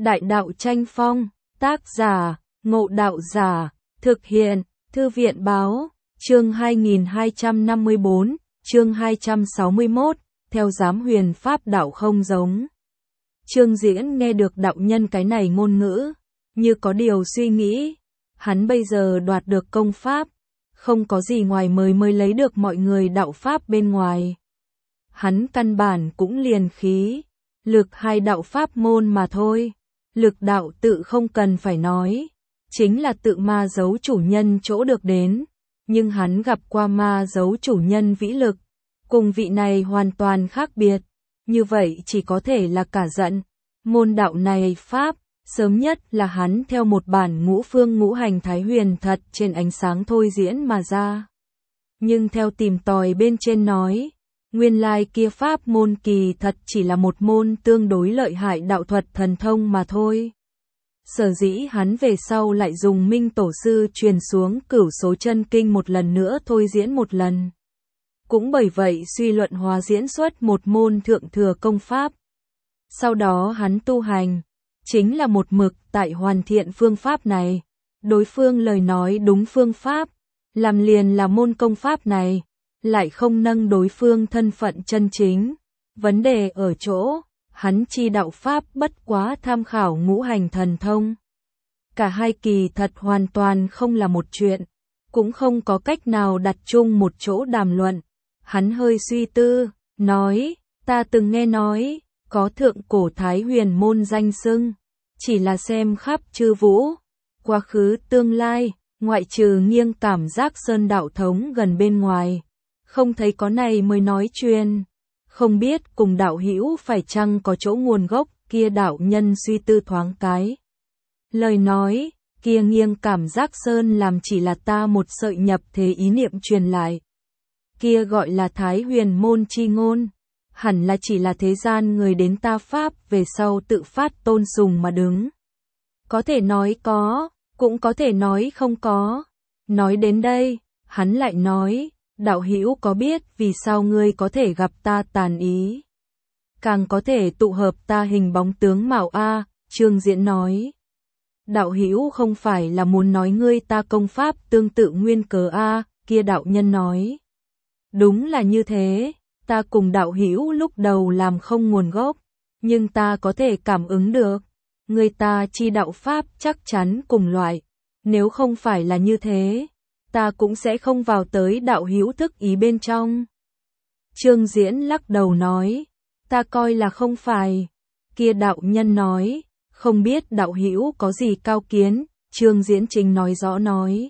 Đại đạo tranh phong, tác giả, Ngộ Đạo Giả, thực hiện, Thư viện báo, chương 2254, chương 261, theo giám huyền pháp đạo không giống. Trương Diễn nghe được đạo nhân cái này ngôn ngữ, như có điều suy nghĩ, hắn bây giờ đoạt được công pháp, không có gì ngoài mới lấy được mọi người đạo pháp bên ngoài. Hắn căn bản cũng liền khí, lực hai đạo pháp môn mà thôi, lực đạo tự không cần phải nói, chính là tự ma giấu chủ nhân chỗ được đến, nhưng hắn gặp qua ma giấu chủ nhân vĩ lực, cùng vị này hoàn toàn khác biệt, như vậy chỉ có thể là cả giận. Môn đạo này pháp, sớm nhất là hắn theo một bản ngũ phương ngũ hành thái huyền thật trên ánh sáng thôi diễn mà ra. Nhưng theo tìm tòi bên trên nói, nguyên lai kia pháp môn kỳ thật chỉ là một môn tương đối lợi hại đạo thuật thần thông mà thôi. Sở dĩ hắn về sau lại dùng Minh Tổ Sư truyền xuống Cửu Số Chân Kinh một lần nữa thôi diễn một lần. Cũng bởi vậy suy luận hóa diễn xuất một môn thượng thừa công pháp. Sau đó hắn tu hành, chính là một mực tại hoàn thiện phương pháp này. Đối phương lời nói đúng phương pháp, làm liền là môn công pháp này, lại không nâng đối phương thân phận chân chính. Vấn đề ở chỗ, hắn chi đạo pháp bất quá tham khảo ngũ hành thần thông. Cả hai kỳ thật hoàn toàn không là một chuyện, cũng không có cách nào đặt chung một chỗ đàm luận. Hắn hơi suy tư, nói, ta từng nghe nói, có thượng cổ thái huyền môn danh xưng, chỉ là xem khắp chư vũ, quá khứ tương lai, ngoại trừ nghiêng cảm giác sơn đạo thống gần bên ngoài, không thấy có này mới nói truyền. Không biết cùng đạo hữu phải chăng có chỗ nguồn gốc, kia đạo nhân suy tư thoáng cái. Lời nói, kia nghiêng cảm giác sơn làm chỉ là ta một sợi nhập thế ý niệm truyền lại. Kia gọi là thái huyền môn chi ngôn, hẳn là chỉ là thế gian người đến ta pháp về sau tự phát tôn sùng mà đứng. Có thể nói có, cũng có thể nói không có. Nói đến đây, hắn lại nói, đạo hữu có biết vì sao ngươi có thể gặp ta tàn ý, càng có thể tụ hợp ta hình bóng tướng mạo a? Trương Diễn nói, đạo hữu không phải là muốn nói ngươi ta công pháp tương tự nguyên cớ a? Kia đạo nhân nói, đúng là như thế, ta cùng đạo hữu lúc đầu làm không nguồn gốc, nhưng ta có thể cảm ứng được, người ta chi đạo pháp chắc chắn cùng loại, nếu không phải là như thế, ta cũng sẽ không vào tới đạo hữu thức ý bên trong. Trương Diễn lắc đầu nói, ta coi là không phải. Kia đạo nhân nói, không biết đạo hữu có gì cao kiến. Trương Diễn chính nói rõ nói,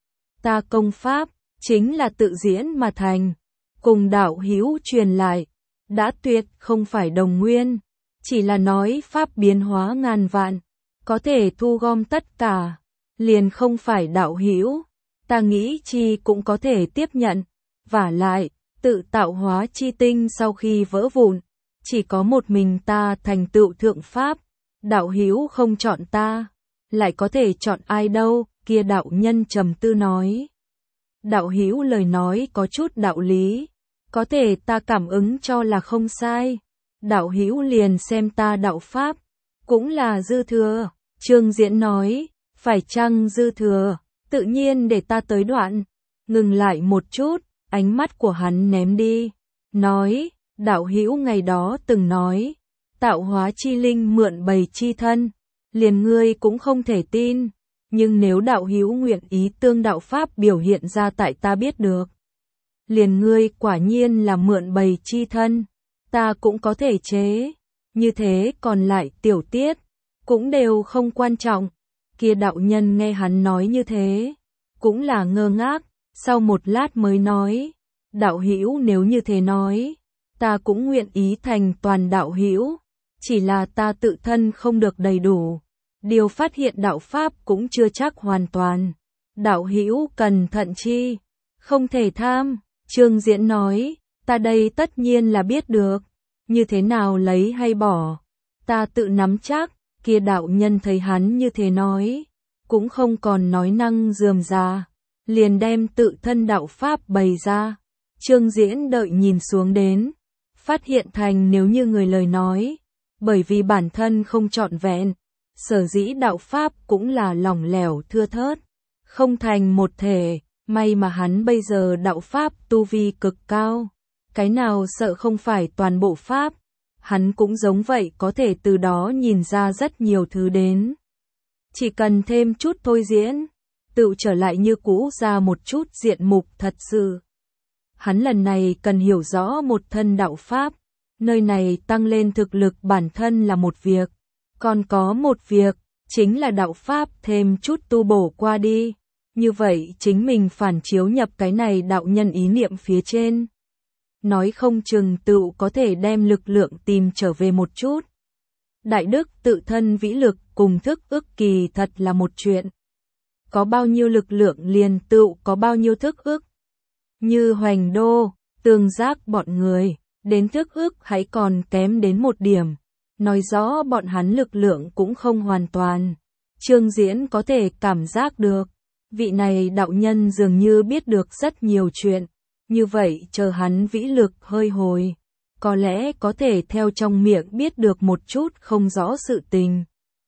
ta công pháp chính là tự diễn mà thành, cùng đạo hữu truyền lại, đã tuyệt không phải đồng nguyên, chỉ là nói pháp biến hóa ngàn vạn, có thể thu gom tất cả, liền không phải đạo hữu. Ta nghĩ chi cũng có thể tiếp nhận, vả lại, tự tạo hóa chi tinh sau khi vỡ vụn, chỉ có một mình ta thành tựu thượng pháp, đạo hữu không chọn ta, lại có thể chọn ai đâu? Kia đạo nhân trầm tư nói, đạo hữu lời nói có chút đạo lý, có thể ta cảm ứng cho là không sai, đạo hữu liền xem ta đạo pháp, cũng là dư thừa. Trương Diễn nói, phải chăng dư thừa? Tự nhiên để ta tới đoạn, ngừng lại một chút, ánh mắt của hắn ném đi, nói, đạo hữu ngày đó từng nói, tạo hóa chi linh mượn bầy chi thân, liền ngươi cũng không thể tin, nhưng nếu đạo hữu nguyện ý tương đạo pháp biểu hiện ra tại ta biết được, liền ngươi quả nhiên là mượn bầy chi thân, ta cũng có thể chế, như thế còn lại tiểu tiết, cũng đều không quan trọng. Kia đạo nhân nghe hắn nói như thế, cũng là ngơ ngác, sau một lát mới nói, đạo hữu nếu như thế nói, ta cũng nguyện ý thành toàn đạo hữu, chỉ là ta tự thân không được đầy đủ, điều phát hiện đạo pháp cũng chưa chắc hoàn toàn, đạo hữu cần thận chi, không thể tham. Trương Diễn nói, ta đây tất nhiên là biết được, như thế nào lấy hay bỏ, ta tự nắm chắc. Kia đạo nhân thấy hắn như thế nói, cũng không còn nói năng rườm rà, liền đem tự thân đạo pháp bày ra. Trương Diễn đợi nhìn xuống đến, phát hiện thành nếu như người lời nói, bởi vì bản thân không trọn vẹn, Sở dĩ đạo pháp cũng là lỏng lẻo thưa thớt, không thành một thể, may mà hắn bây giờ đạo pháp tu vi cực cao, cái nào sợ không phải toàn bộ pháp, hắn cũng giống vậy có thể từ đó nhìn ra rất nhiều thứ đến. Chỉ cần thêm chút thôi diễn, tự trở lại như cũ ra một chút diện mục thật sự. Hắn lần này cần hiểu rõ một thân đạo pháp, nơi này tăng lên thực lực bản thân là một việc, còn có một việc, chính là đạo pháp thêm chút tu bổ qua đi. Như vậy chính mình phản chiếu nhập cái này đạo nhân ý niệm phía trên. Nói không chừng tựu có thể đem lực lượng tìm trở về một chút. Đại đức tự thân vĩ lực cùng thức ức kỳ thật là một chuyện. Có bao nhiêu lực lượng liền tựu có bao nhiêu thức ức. Như Hoành Đô, Tương Giác bọn người, đến thức ức hãy còn kém đến một điểm. Nói rõ bọn hắn lực lượng cũng không hoàn toàn. Trương Diễn có thể cảm giác được. Vị này đạo nhân dường như biết được rất nhiều chuyện. Như vậy chờ hắn vĩ lực hơi hồi. Có lẽ có thể theo trong miệng biết được một chút không rõ sự tình.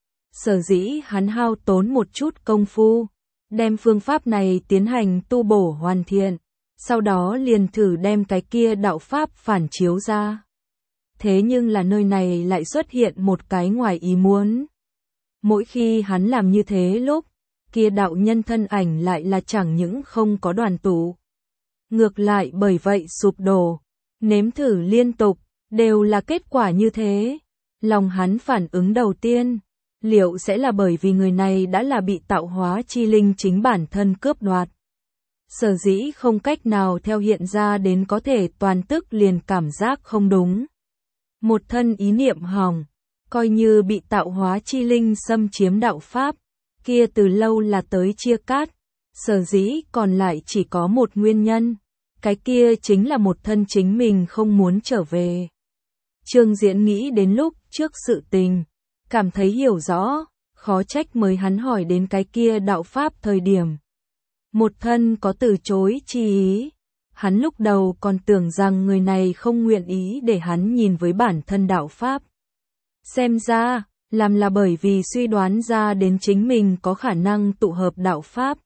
Sở dĩ hắn hao tốn một chút công phu. Đem phương pháp này tiến hành tu bổ hoàn thiện. Sau đó liền thử đem cái kia đạo pháp phản chiếu ra. Thế nhưng là nơi này lại xuất hiện một cái ngoài ý muốn. Mỗi khi hắn làm như thế lúc, kia đạo nhân thân ảnh lại là chẳng những không có đoàn tụ. Ngược lại bởi vậy sụp đổ, nếm thử liên tục, đều là kết quả như thế. Lòng hắn phản ứng đầu tiên, liệu sẽ là bởi vì người này đã là bị tạo hóa chi linh chính bản thân cướp đoạt. Sở dĩ không cách nào theo hiện ra đến có thể toàn tức liền cảm giác không đúng. Một thân ý niệm hỏng, coi như bị tạo hóa chi linh xâm chiếm đạo pháp, kia từ lâu là tới chia cắt, sở dĩ còn lại chỉ có một nguyên nhân, cái kia chính là một thân chính mình không muốn trở về. Trương Diễn nghĩ đến lúc trước sự tình, cảm thấy hiểu rõ, khó trách mới hắn hỏi đến cái kia đạo pháp thời điểm. Một thân có từ chối chi ý. Hắn lúc đầu còn tưởng rằng người này không nguyện ý để hắn nhìn với bản thân đạo pháp. Xem ra, làm là bởi vì suy đoán ra đến chính mình có khả năng tụ hợp đạo pháp.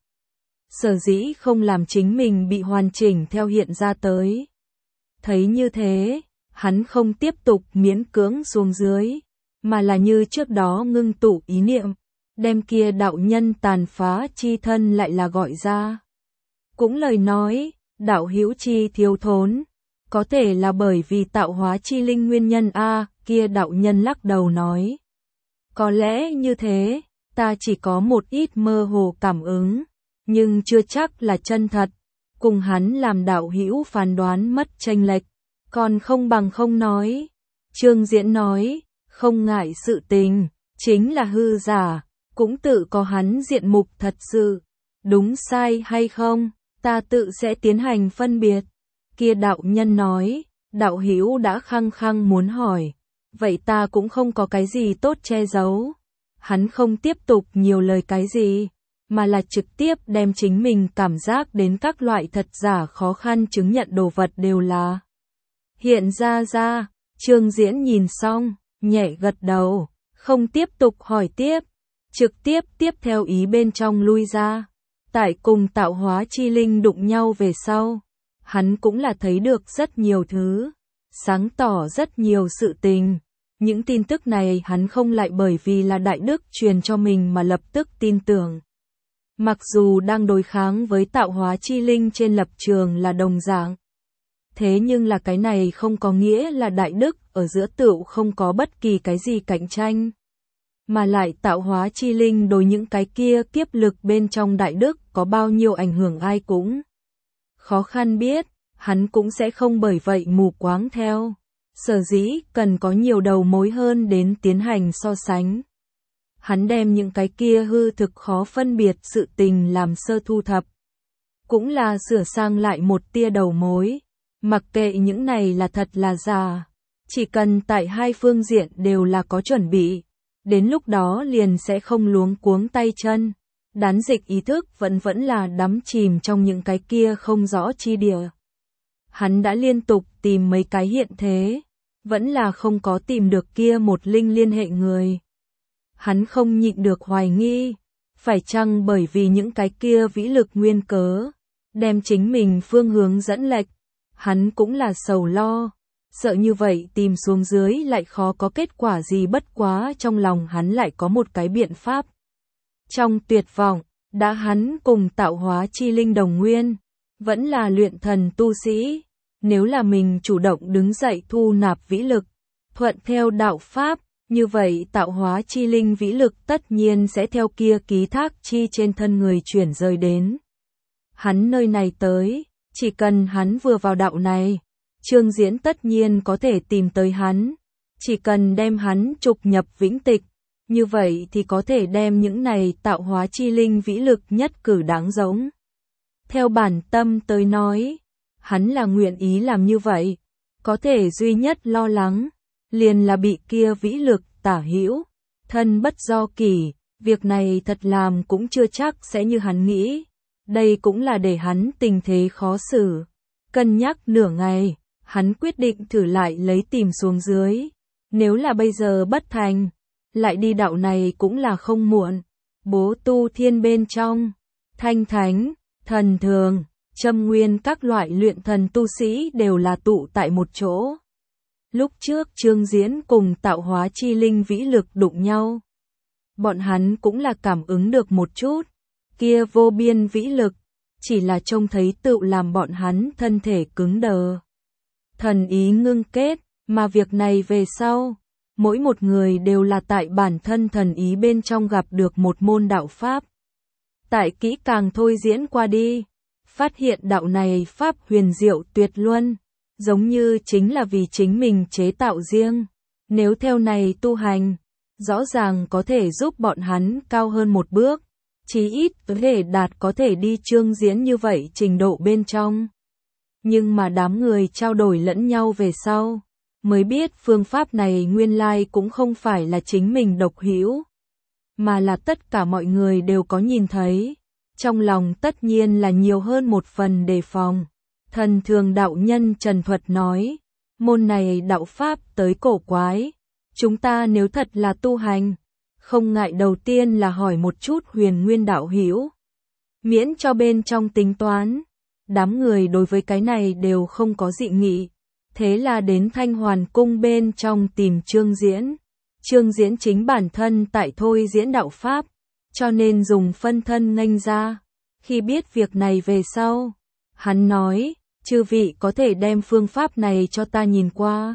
Sở dĩ không làm chính mình bị hoàn chỉnh theo hiện ra tới. Thấy như thế, hắn không tiếp tục miễn cưỡng xuống dưới, mà là như trước đó ngưng tụ ý niệm, đem kia đạo nhân tàn phá chi thân lại là gọi ra. Cũng lời nói, đạo hữu chi thiếu thốn, có thể là bởi vì tạo hóa chi linh nguyên nhân a, kia đạo nhân lắc đầu nói. Có lẽ như thế, ta chỉ có một ít mơ hồ cảm ứng, nhưng chưa chắc là chân thật, cùng hắn làm đạo hữu phán đoán mất chênh lệch, còn không bằng không nói. Trương Diễn nói, không ngại sự tình, chính là hư giả, cũng tự có hắn diện mục thật sự, đúng sai hay không, ta tự sẽ tiến hành phân biệt. Kia đạo nhân nói, đạo hữu đã khăng khăng muốn hỏi, vậy ta cũng không có cái gì tốt che giấu. Hắn không tiếp tục nhiều lời cái gì, mà là trực tiếp đem chính mình cảm giác đến các loại thật giả khó khăn chứng nhận đồ vật đều là hiện ra. Trương Diễn nhìn xong, nhẹ gật đầu, không tiếp tục hỏi tiếp, trực tiếp tiếp theo ý bên trong lui ra. Tại cùng tạo hóa chi linh đụng nhau về sau, hắn cũng là thấy được rất nhiều thứ, sáng tỏ rất nhiều sự tình. Những tin tức này hắn không lại bởi vì là đại đức truyền cho mình mà lập tức tin tưởng. Mặc dù đang đối kháng với tạo hóa chi linh trên lập trường là đồng dạng. Thế nhưng là cái này không có nghĩa là đại đức ở giữa tựu không có bất kỳ cái gì cạnh tranh. Mà lại tạo hóa chi linh đối những cái kia kiếp lực bên trong đại đức có bao nhiêu ảnh hưởng ai cũng khó khăn biết, hắn cũng sẽ không bởi vậy mù quáng theo. Sở dĩ cần có nhiều đầu mối hơn đến tiến hành so sánh. Hắn đem những cái kia hư thực khó phân biệt sự tình làm sơ thu thập. Cũng là sửa sang lại một tia đầu mối. Mặc kệ những này là thật là giả. Chỉ cần tại hai phương diện đều là có chuẩn bị. Đến lúc đó liền sẽ không luống cuống tay chân. Đán dịch ý thức vẫn là đắm chìm trong những cái kia không rõ chi địa. Hắn đã liên tục tìm mấy cái hiện thế. Vẫn là không có tìm được kia một linh liên hệ người. Hắn không nhịn được hoài nghi, phải chăng bởi vì những cái kia vĩ lực nguyên cớ, đem chính mình phương hướng dẫn lệch, hắn cũng là sầu lo, sợ như vậy tìm xuống dưới lại khó có kết quả gì, bất quá trong lòng hắn lại có một cái biện pháp. Trong tuyệt vọng, đã hắn cùng tạo hóa chi linh đồng nguyên, vẫn là luyện thần tu sĩ, nếu là mình chủ động đứng dậy thu nạp vĩ lực, thuận theo đạo pháp, như vậy tạo hóa chi linh vĩ lực tất nhiên sẽ theo kia ký thác chi trên thân người chuyển rời đến hắn nơi này tới, chỉ cần hắn vừa vào đạo này, Trương Diễn tất nhiên có thể tìm tới hắn, chỉ cần đem hắn trục nhập vĩnh tịch, như vậy thì có thể đem những này tạo hóa chi linh vĩ lực nhất cử đáng giống. Theo bản tâm tới nói, hắn là nguyện ý làm như vậy, có thể duy nhất lo lắng, liền là bị kia vĩ lực tả hữu, thân bất do kỷ, việc này thật làm cũng chưa chắc sẽ như hắn nghĩ, đây cũng là để hắn tình thế khó xử. Cân nhắc nửa ngày, hắn quyết định thử lại lấy tìm xuống dưới, nếu là bây giờ bất thành, lại đi đạo này cũng là không muộn. Bố tu thiên bên trong, thanh thánh, thần thường, châm nguyên các loại luyện thần tu sĩ đều là tụ tại một chỗ. Lúc trước Trương Diễn cùng tạo hóa chi linh vĩ lực đụng nhau, bọn hắn cũng là cảm ứng được một chút, kia vô biên vĩ lực, chỉ là trông thấy tựu làm bọn hắn thân thể cứng đờ. Thần ý ngưng kết, mà việc này về sau, mỗi một người đều là tại bản thân thần ý bên trong gặp được một môn đạo pháp. Tại kỹ càng thôi diễn qua đi, phát hiện đạo này pháp huyền diệu tuyệt luân, giống như chính là vì chính mình chế tạo riêng. Nếu theo này tu hành, rõ ràng có thể giúp bọn hắn cao hơn một bước, chí ít có thể đạt có thể đi Trương Diễn như vậy trình độ bên trong. Nhưng mà đám người trao đổi lẫn nhau về sau, mới biết phương pháp này nguyên lai cũng không phải là chính mình độc hữu, mà là tất cả mọi người đều có nhìn thấy. Trong lòng tất nhiên là nhiều hơn một phần đề phòng. Thần thường đạo nhân Trần Thuật nói, môn này đạo pháp tới cổ quái, chúng ta nếu thật là tu hành, không ngại đầu tiên là hỏi một chút huyền nguyên đạo hữu, miễn cho bên trong tính toán. Đám người đối với cái này đều không có dị nghị, thế là đến Thanh Hoàn cung bên trong tìm Trương Diễn. Trương Diễn chính bản thân tại thôi diễn đạo pháp, cho nên dùng phân thân nghênh ra. Khi biết việc này về sau, hắn nói, chư vị có thể đem phương pháp này cho ta nhìn qua.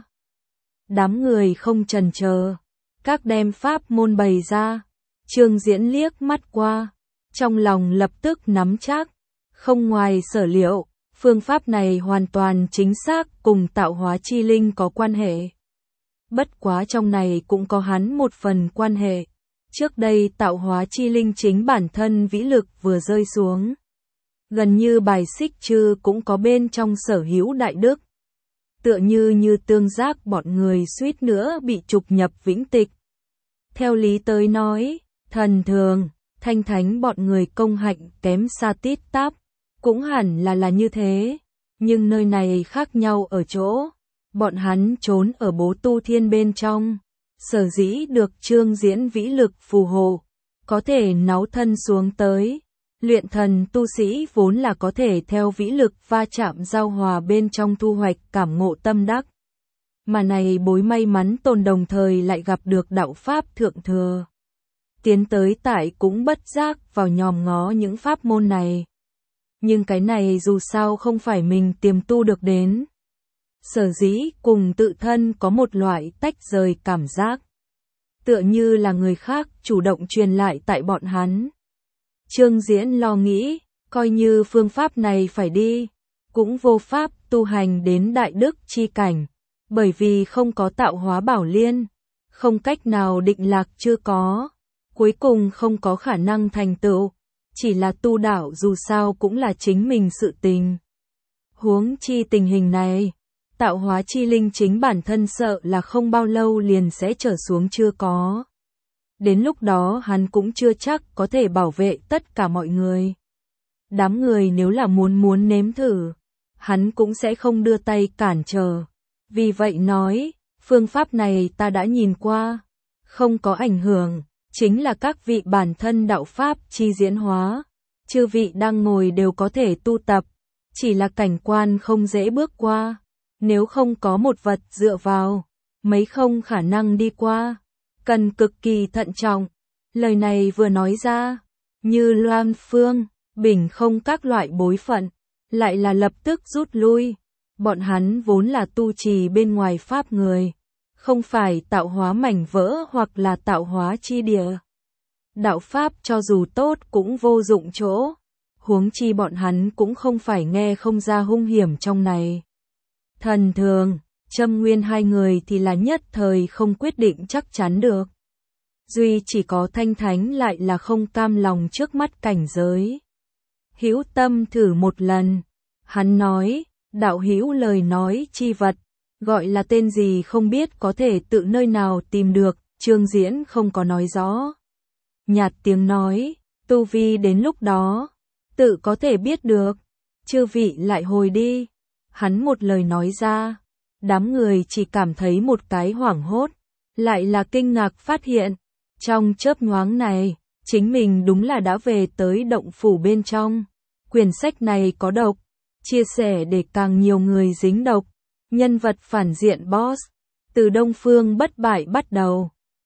Đám người không chần chờ, các đem pháp môn bày ra. Trương Diễn liếc mắt qua, trong lòng lập tức nắm chắc, không ngoài sở liệu, phương pháp này hoàn toàn chính xác cùng tạo hóa chi linh có quan hệ. Bất quá trong này cũng có hắn một phần quan hệ. Trước đây tạo hóa chi linh chính bản thân vĩ lực vừa rơi xuống, gần như bài xích chư cũng có bên trong sở hữu đại đức. Tựa như tương giác bọn người suýt nữa bị trục nhập vĩnh tịch. Theo lý tới nói, thần thường, thanh thánh bọn người công hạnh kém xa tít tắp, cũng hẳn là như thế. Nhưng nơi này khác nhau ở chỗ, bọn hắn trốn ở bố tu thiên bên trong. Sở dĩ được Trương Diễn vĩ lực phù hộ, có thể náu thân xuống tới. Luyện thần tu sĩ vốn là có thể theo vĩ lực va chạm giao hòa bên trong thu hoạch cảm ngộ tâm đắc. Mà này bối may mắn tồn đồng thời lại gặp được đạo pháp thượng thừa. Tiến tới tại cũng bất giác vào nhòm ngó những pháp môn này. Nhưng cái này dù sao không phải mình tiềm tu được đến. Sở dĩ cùng tự thân có một loại tách rời cảm giác. Tựa như là người khác chủ động truyền lại tại bọn hắn. Trương Diễn lo nghĩ, coi như phương pháp này phải đi, cũng vô pháp tu hành đến đại đức chi cảnh, bởi vì không có tạo hóa bảo liên, không cách nào định lạc chưa có, cuối cùng không có khả năng thành tựu, chỉ là tu đạo dù sao cũng là chính mình sự tình. Huống chi tình hình này, tạo hóa chi linh chính bản thân sợ là không bao lâu liền sẽ trở xuống chưa có. Đến lúc đó hắn cũng chưa chắc có thể bảo vệ tất cả mọi người. Đám người nếu là muốn nếm thử, hắn cũng sẽ không đưa tay cản trở. Vì vậy nói, phương pháp này ta đã nhìn qua, không có ảnh hưởng, chính là các vị bản thân đạo Pháp chi diễn hóa. Chư vị đang ngồi đều có thể tu tập, chỉ là cảnh quan không dễ bước qua. Nếu không có một vật dựa vào, mấy không khả năng đi qua. Cần cực kỳ thận trọng. Lời này vừa nói ra, như Loan Phương, Bình không các loại bối phận, lại là lập tức rút lui. Bọn hắn vốn là tu trì bên ngoài Pháp người, không phải tạo hóa mảnh vỡ hoặc là tạo hóa chi địa. Đạo Pháp cho dù tốt cũng vô dụng chỗ, huống chi bọn hắn cũng không phải nghe không ra hung hiểm trong này. Thần Thường, Châm Nguyên hai người thì là nhất thời không quyết định chắc chắn được. Duy chỉ có Thanh Thánh lại là không cam lòng trước mắt cảnh giới. Hữu tâm thử một lần, hắn nói, đạo hữu lời nói chi vật, gọi là tên gì không biết có thể tự nơi nào tìm được, Trương Diễn không có nói rõ. Nhạt tiếng nói, tu vi đến lúc đó, tự có thể biết được, chư vị lại hồi đi. Hắn một lời nói ra, đám người chỉ cảm thấy một cái hoảng hốt, lại là kinh ngạc phát hiện. Trong chớp nhoáng này, chính mình đúng là đã về tới động phủ bên trong. Quyển sách này có độc, chia sẻ để càng nhiều người dính độc. Nhân vật phản diện boss, từ Đông Phương bất bại bắt đầu.